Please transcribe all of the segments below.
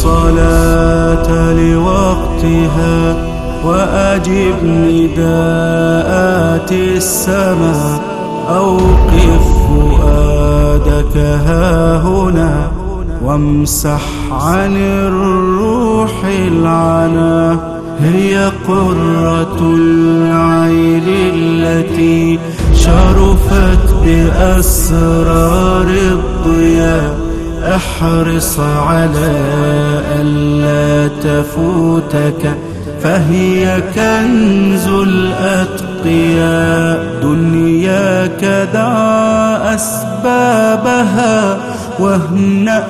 الصلاة لوقتها وأجب نداءات السماء. أوقف فؤادك هاهنا وامسح عن الروح العنا. هي قرة العين التي شرفت بأسرار الضياء. احرص على ألا تفوتك فهي كنز الأتقياء. دنياك دع أسبابها واهنأ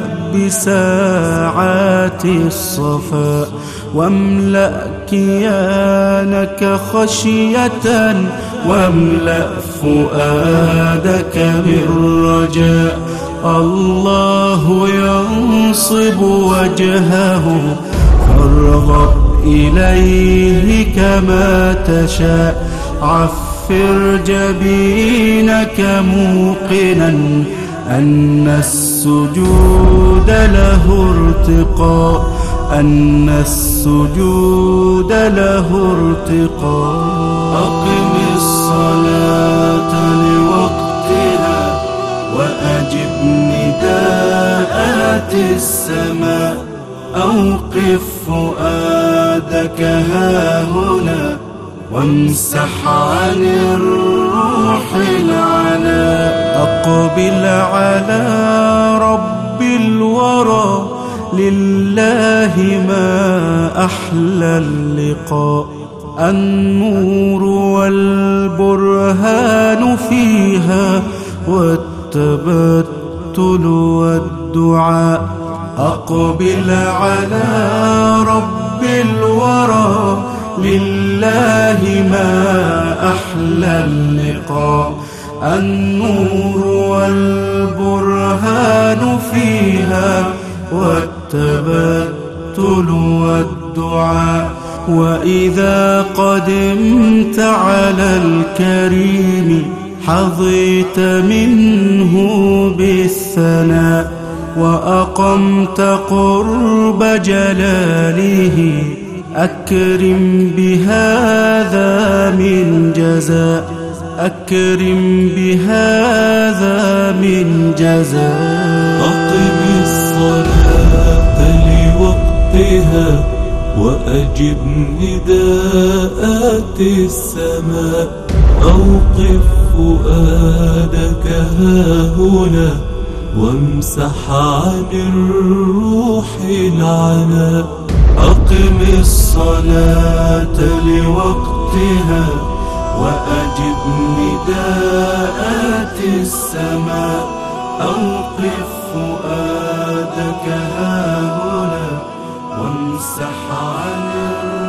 بساعات الصفاء. واملأ كيانك خشية واملأ فؤادك بالرجاء. الله ينصب وجهه فارغب إليه كما تشاء. عفر جبينك موقنا أن السجود له ارتقاء. أن السجود له ارتقاء. أقم الصلاة لوقتها وأجب نداءات السماء. أوقف فؤادك هاهنا وامسح عن الروح العنا. أقبل على رب الورى لله ما أحلى اللقاء. النور والبرهان فيها والتبتل والدعاء. أقبل على رب الورى لله ما أحلى اللقاء. النور والبرهان فيها والتبتل والدعاء. وإذا قدمت على الكريم حظيت منه بالثناء. وأقمت قرب جلاله أكرم بهذا من جزاء. أكرم بهذا من جزاء. أقم الصلاة لوقتها وأجب نداءات السماء. أوقف فؤادك هاهنا وامسح عن الروح العنا. أقم الصلاة لوقتها وأجب نداءات السماء. أوقف فؤادك هاهنا وامسح عن